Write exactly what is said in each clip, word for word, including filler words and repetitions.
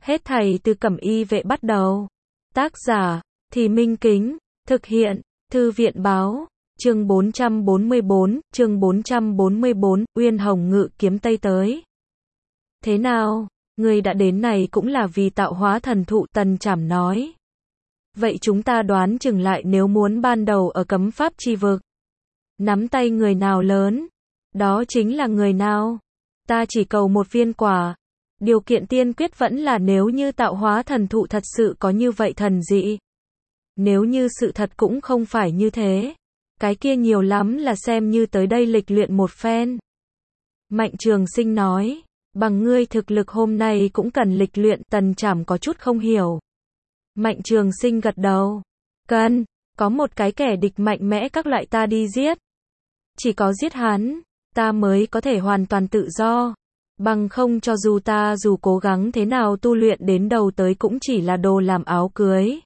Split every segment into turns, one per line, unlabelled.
Hết thảy từ Cẩm Y Vệ bắt đầu. Tác giả, Thì Minh Kính, thực hiện, Thư viện Báo, chương bốn trăm bốn mươi bốn, chương bốn trăm bốn mươi bốn, Uyên Hồng ngự kiếm Tây tới. Thế nào, ngươi đã đến này cũng là vì tạo hóa thần thụ, Tần Trảm nói. Vậy chúng ta đoán chừng lại nếu muốn ban đầu ở cấm pháp chi vực. Nắm tay người nào lớn? Đó chính là người nào? Ta chỉ cầu một viên quả. Điều kiện tiên quyết vẫn là nếu như tạo hóa thần thụ thật sự có như vậy thần dị. Nếu như sự thật cũng không phải như thế. Cái kia nhiều lắm là xem như tới đây lịch luyện một phen. Mạnh Trường Sinh nói. Bằng ngươi thực lực hôm nay cũng cần lịch luyện. Tần Trảm có chút không hiểu. Mạnh Trường Sinh gật đầu. Cần, có một cái kẻ địch mạnh mẽ các loại ta đi giết. Chỉ có giết hắn, ta mới có thể hoàn toàn tự do. Bằng không cho dù ta dù cố gắng thế nào tu luyện đến đầu tới cũng chỉ là đồ làm áo cưới.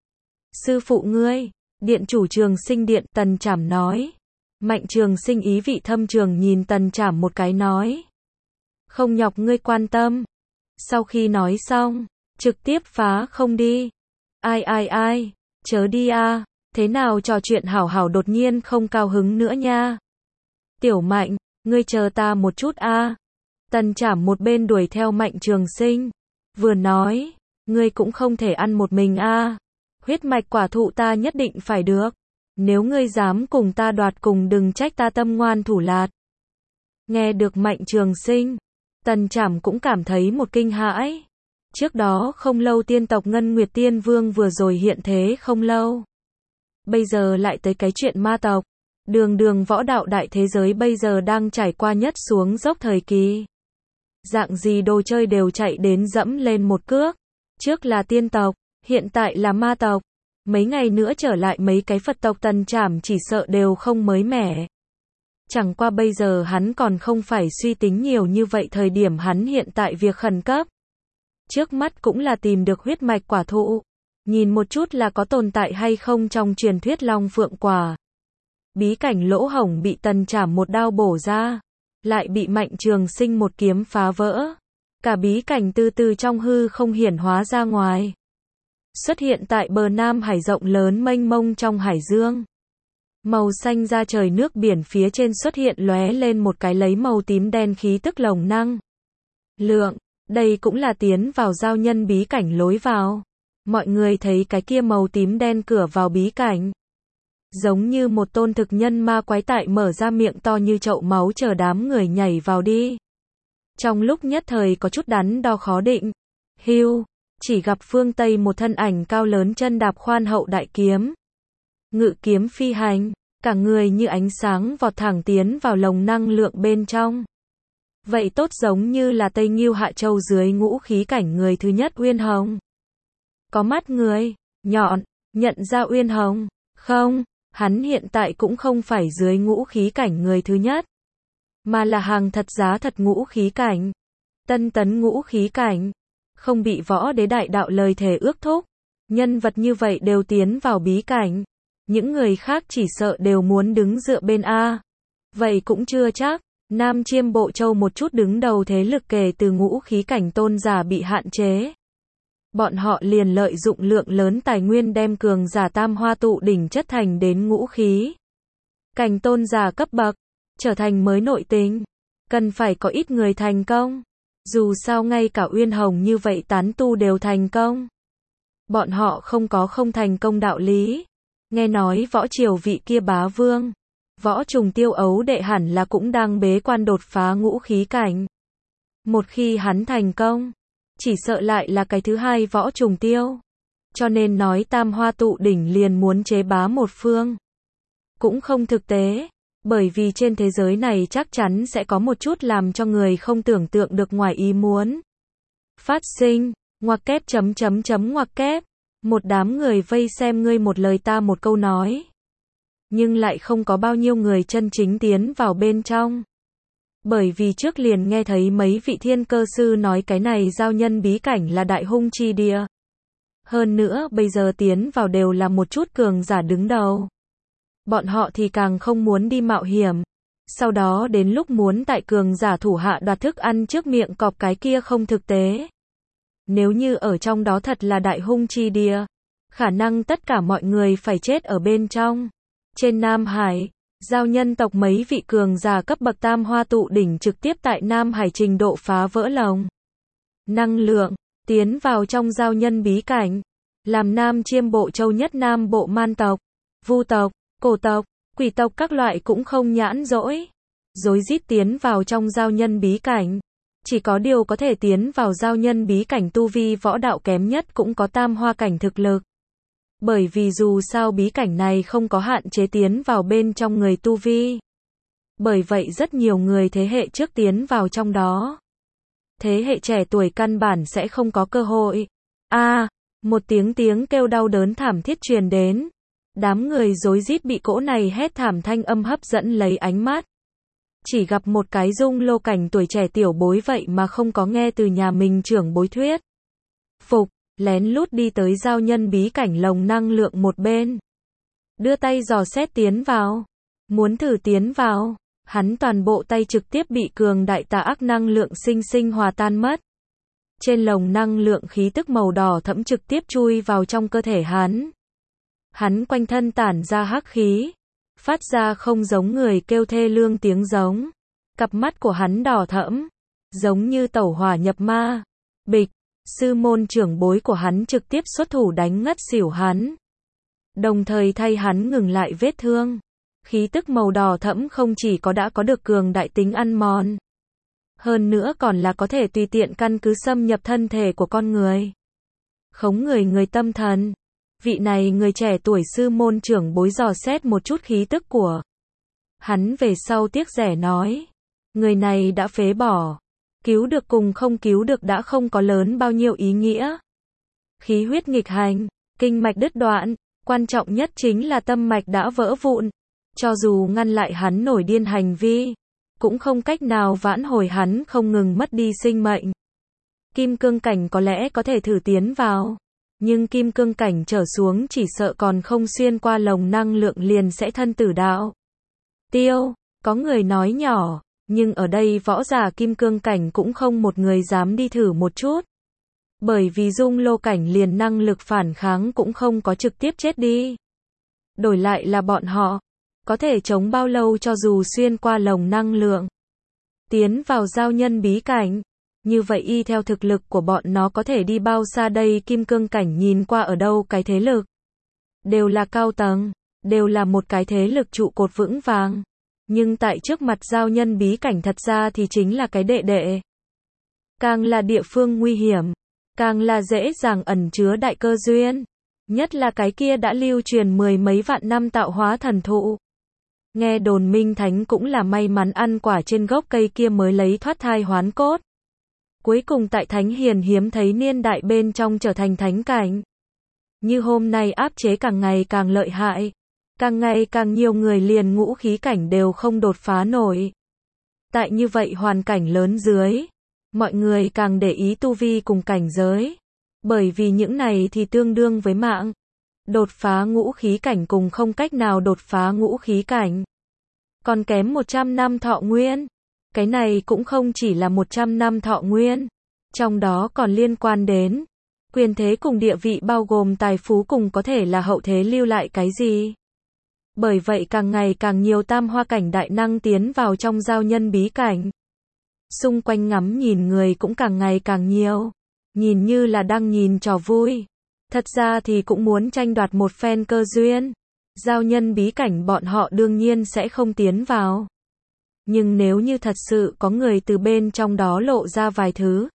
Sư phụ ngươi, điện chủ Trường Sinh điện, Tần Trảm nói. Mạnh Trường Sinh ý vị thâm trường nhìn Tần Trảm một cái nói. Không nhọc ngươi quan tâm. Sau khi nói xong, trực tiếp phá không đi. Ai ai ai, chớ đi a, thế nào trò chuyện hảo hảo đột nhiên không cao hứng nữa nha. Tiểu Mạnh, ngươi chờ ta một chút a. Tần Trảm một bên đuổi theo Mạnh Trường Sinh, vừa nói, ngươi cũng không thể ăn một mình a. Huyết mạch quả thụ ta nhất định phải được. Nếu ngươi dám cùng ta đoạt cùng đừng trách ta tâm ngoan thủ lạt. Nghe được Mạnh Trường Sinh, Tần Trảm cũng cảm thấy một kinh hãi. Trước đó không lâu tiên tộc Ngân Nguyệt Tiên Vương vừa rồi hiện thế không lâu. Bây giờ lại tới cái chuyện ma tộc. Đường đường võ đạo đại thế giới bây giờ đang trải qua nhất xuống dốc thời kỳ. Dạng gì đồ chơi đều chạy đến dẫm lên một cước. Trước là tiên tộc, hiện tại là ma tộc. Mấy ngày nữa trở lại mấy cái Phật tộc. Tần Trảm chỉ sợ đều không mới mẻ. Chẳng qua bây giờ hắn còn không phải suy tính nhiều như vậy, thời điểm hắn hiện tại việc khẩn cấp. Trước mắt cũng là tìm được huyết mạch quả thụ. Nhìn một chút là có tồn tại hay không trong truyền thuyết Long Phượng quả. Bí cảnh lỗ hổng bị Tần Trảm một đao bổ ra. Lại bị Mạnh Trường Sinh một kiếm phá vỡ. Cả bí cảnh từ từ trong hư không hiển hóa ra ngoài. Xuất hiện tại bờ Nam Hải rộng lớn mênh mông trong hải dương. Màu xanh da trời nước biển phía trên xuất hiện lóe lên một cái lấy màu tím đen khí tức lồng năng lượng. Đây cũng là tiến vào giao nhân bí cảnh lối vào. Mọi người thấy cái kia màu tím đen cửa vào bí cảnh. Giống như một tôn thực nhân ma quái tại mở ra miệng to như chậu máu chờ đám người nhảy vào đi. Trong lúc nhất thời có chút đắn đo khó định. Hưu, chỉ gặp phương Tây một thân ảnh cao lớn chân đạp khoan hậu đại kiếm. Ngự kiếm phi hành, cả người như ánh sáng vọt thẳng tiến vào lồng năng lượng bên trong. Vậy tốt giống như là Tây Ngưu Hạ Châu dưới ngũ khí cảnh người thứ nhất Uyên Hồng. Có mắt người, nhọn, nhận ra Uyên Hồng, không, hắn hiện tại cũng không phải dưới ngũ khí cảnh người thứ nhất. Mà là hàng thật giá thật ngũ khí cảnh. Tân tấn ngũ khí cảnh. Không bị võ đế đại đạo lời thề ước thúc. Nhân vật như vậy đều tiến vào bí cảnh. Những người khác chỉ sợ đều muốn đứng dựa bên A. Vậy cũng chưa chắc. Nam Chiêm Bộ Châu một chút đứng đầu thế lực kể từ ngũ khí cảnh tôn giả bị hạn chế. Bọn họ liền lợi dụng lượng lớn tài nguyên đem cường giả tam hoa tụ đỉnh chất thành đến ngũ khí cảnh tôn giả cấp bậc, trở thành mới nội tình. Cần phải có ít người thành công. Dù sao ngay cả Uyên Hồng như vậy tán tu đều thành công. Bọn họ không có không thành công đạo lý. Nghe nói võ triều vị kia bá vương, Võ Trùng Tiêu ấu đệ hẳn là cũng đang bế quan đột phá ngũ khí cảnh. Một khi hắn thành công, chỉ sợ lại là cái thứ hai Võ Trùng Tiêu. Cho nên nói tam hoa tụ đỉnh liền muốn chế bá một phương. Cũng không thực tế, bởi vì trên thế giới này chắc chắn sẽ có một chút làm cho người không tưởng tượng được ngoài ý muốn. Phát sinh, ngoặc kép chấm chấm chấm ngoặc kép. Một đám người vây xem ngươi một lời ta một câu nói. Nhưng lại không có bao nhiêu người chân chính tiến vào bên trong. Bởi vì trước liền nghe thấy mấy vị thiên cơ sư nói cái này giao nhân bí cảnh là đại hung chi địa. Hơn nữa bây giờ tiến vào đều là một chút cường giả đứng đầu. Bọn họ thì càng không muốn đi mạo hiểm. Sau đó đến lúc muốn tại cường giả thủ hạ đoạt thức ăn trước miệng cọp cái kia không thực tế. Nếu như ở trong đó thật là đại hung chi địa, khả năng tất cả mọi người phải chết ở bên trong. Trên Nam Hải, giao nhân tộc mấy vị cường giả cấp bậc tam hoa tụ đỉnh trực tiếp tại Nam Hải trình độ phá vỡ lồng năng lượng, tiến vào trong giao nhân bí cảnh, làm Nam Chiêm Bộ Châu nhất Nam bộ man tộc, vu tộc, cổ tộc, quỷ tộc các loại cũng không nhãn dỗi, rối rít tiến vào trong giao nhân bí cảnh. Chỉ có điều có thể tiến vào giao nhân bí cảnh tu vi võ đạo kém nhất cũng có tam hoa cảnh thực lực. Bởi vì dù sao bí cảnh này không có hạn chế tiến vào bên trong người tu vi. Bởi vậy rất nhiều người thế hệ trước tiến vào trong đó. Thế hệ trẻ tuổi căn bản sẽ không có cơ hội. A, à, một tiếng tiếng kêu đau đớn thảm thiết truyền đến. Đám người rối rít bị cỗ này hét thảm thanh âm hấp dẫn lấy ánh mắt. Chỉ gặp một cái dung lô cảnh tuổi trẻ tiểu bối vậy mà không có nghe từ nhà mình trưởng bối thuyết. Phục, lén lút đi tới giao nhân bí cảnh lồng năng lượng một bên. Đưa tay dò xét tiến vào. Muốn thử tiến vào. Hắn toàn bộ tay trực tiếp bị cường đại tà ác năng lượng sinh sinh hòa tan mất. Trên lồng năng lượng khí tức màu đỏ thẫm trực tiếp chui vào trong cơ thể hắn. Hắn quanh thân tản ra hắc khí. Phát ra không giống người kêu thê lương tiếng giống. Cặp mắt của hắn đỏ thẫm. Giống như tẩu hỏa nhập ma. Bịch. Sư môn trưởng bối của hắn trực tiếp xuất thủ đánh ngất xỉu hắn. Đồng thời thay hắn ngừng lại vết thương. Khí tức màu đỏ thẫm không chỉ có đã có được cường đại tính ăn mòn. Hơn nữa còn là có thể tùy tiện căn cứ xâm nhập thân thể của con người. Khống người người tâm thần. Vị này người trẻ tuổi sư môn trưởng bối dò xét một chút khí tức của hắn về sau tiếc rẻ nói. Người này đã phế bỏ. Cứu được cùng không cứu được đã không có lớn bao nhiêu ý nghĩa. Khí huyết nghịch hành, kinh mạch đứt đoạn, quan trọng nhất chính là tâm mạch đã vỡ vụn. Cho dù ngăn lại hắn nổi điên hành vi, cũng không cách nào vãn hồi hắn không ngừng mất đi sinh mệnh. Kim cương cảnh có lẽ có thể thử tiến vào, nhưng kim cương cảnh trở xuống chỉ sợ còn không xuyên qua lồng năng lượng liền sẽ thân tử đạo. Tiêu, có người nói nhỏ, nhưng ở đây võ giả kim cương cảnh cũng không một người dám đi thử một chút. Bởi vì dung lô cảnh liền năng lực phản kháng cũng không có trực tiếp chết đi. Đổi lại là bọn họ, có thể chống bao lâu cho dù xuyên qua lồng năng lượng. Tiến vào giao nhân bí cảnh. Như vậy y theo thực lực của bọn nó có thể đi bao xa đây kim cương cảnh nhìn qua ở đâu cái thế lực. Đều là cao tầng, đều là một cái thế lực trụ cột vững vàng. Nhưng tại trước mặt giao nhân bí cảnh thật ra thì chính là cái đệ đệ. Càng là địa phương nguy hiểm, càng là dễ dàng ẩn chứa đại cơ duyên. Nhất là cái kia đã lưu truyền mười mấy vạn năm tạo hóa thần thụ. Nghe đồn Minh Thánh cũng là may mắn ăn quả trên gốc cây kia mới lấy thoát thai hoán cốt. Cuối cùng tại Thánh Hiền hiếm thấy niên đại bên trong trở thành thánh cảnh. Như hôm nay áp chế càng ngày càng lợi hại. Càng ngày càng nhiều người liền ngũ khí cảnh đều không đột phá nổi. Tại như vậy hoàn cảnh lớn dưới, mọi người càng để ý tu vi cùng cảnh giới. Bởi vì những này thì tương đương với mạng. Đột phá ngũ khí cảnh cùng không cách nào đột phá ngũ khí cảnh. Còn kém một trăm năm thọ nguyên. Cái này cũng không chỉ là một trăm năm thọ nguyên. Trong đó còn liên quan đến quyền thế cùng địa vị bao gồm tài phú cùng có thể là hậu thế lưu lại cái gì. Bởi vậy càng ngày càng nhiều tam hoa cảnh đại năng tiến vào trong giao nhân bí cảnh. Xung quanh ngắm nhìn người cũng càng ngày càng nhiều. Nhìn như là đang nhìn trò vui. Thật ra thì cũng muốn tranh đoạt một phen cơ duyên. Giao nhân bí cảnh bọn họ đương nhiên sẽ không tiến vào. Nhưng nếu như thật sự có người từ bên trong đó lộ ra vài thứ,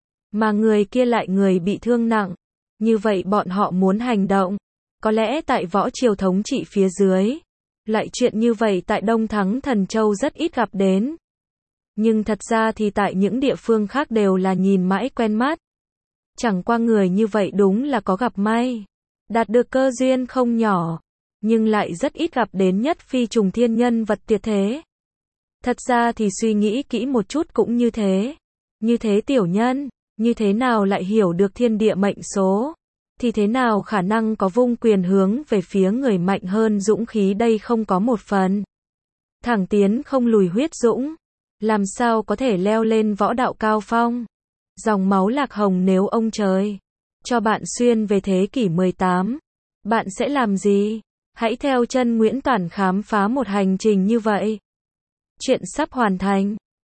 mà người kia lại người bị thương nặng, như vậy bọn họ muốn hành động. Có lẽ tại võ triều thống trị phía dưới, lại chuyện như vậy tại Đông Thắng Thần Châu rất ít gặp đến. Nhưng thật ra thì tại những địa phương khác đều là nhìn mãi quen mắt. Chẳng qua người như vậy đúng là có gặp may. Đạt được cơ duyên không nhỏ, nhưng lại rất ít gặp đến nhất phi trùng thiên nhân vật tuyệt thế. Thật ra thì suy nghĩ kỹ một chút cũng như thế. Như thế tiểu nhân, như thế nào lại hiểu được thiên địa mệnh số? Thì thế nào khả năng có vung quyền hướng về phía người mạnh hơn dũng khí đây không có một phần. Thẳng tiến không lùi huyết dũng. Làm sao có thể leo lên võ đạo cao phong? Dòng máu lạc hồng nếu ông trời cho bạn xuyên về thế kỷ mười tám, bạn sẽ làm gì? Hãy theo chân Nguyễn Toản khám phá một hành trình như vậy. Chuyện sắp hoàn thành.